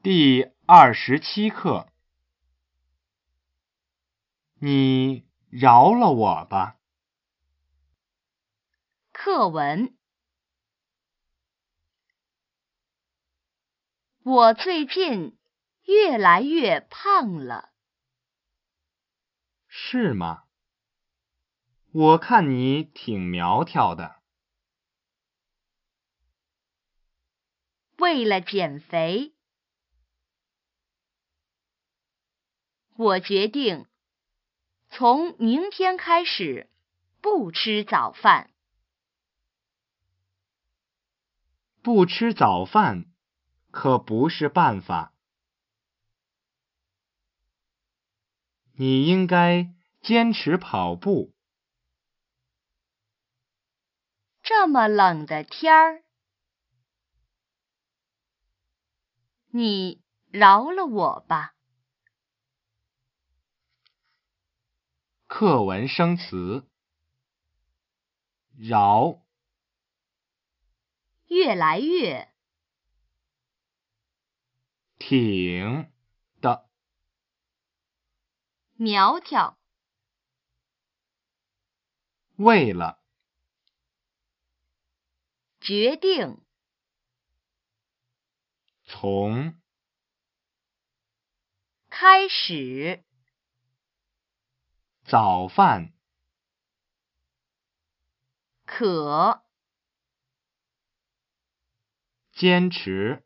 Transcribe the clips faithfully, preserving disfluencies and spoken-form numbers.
第二十七课，你饶了我吧。 课文。我最近越来越胖了。 是吗？我看你挺苗条的。 为了减肥，我决定从明天开始不吃早饭。 不吃早饭可不是办法。你应该坚持跑步。 这么冷的天儿，你饶了我吧。 课文生词：饶， 越来越， 挺的， 苗条， 为了， 决定， 从， 开始， 早饭， 可， 坚持，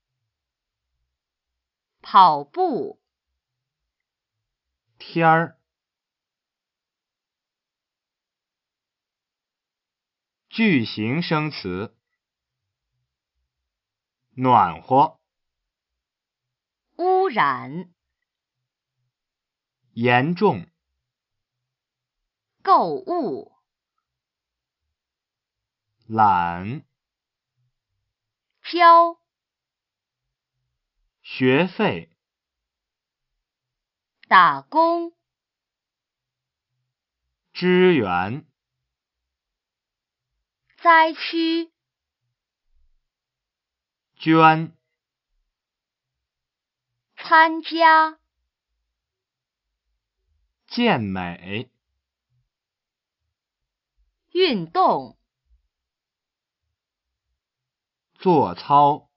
跑步， 天儿。句型生词：暖和， 污染， 严重， 购物， 懒， 交， 学费， 打工， 支援， 灾区， 捐， 参加， 健美， 运动， 做操。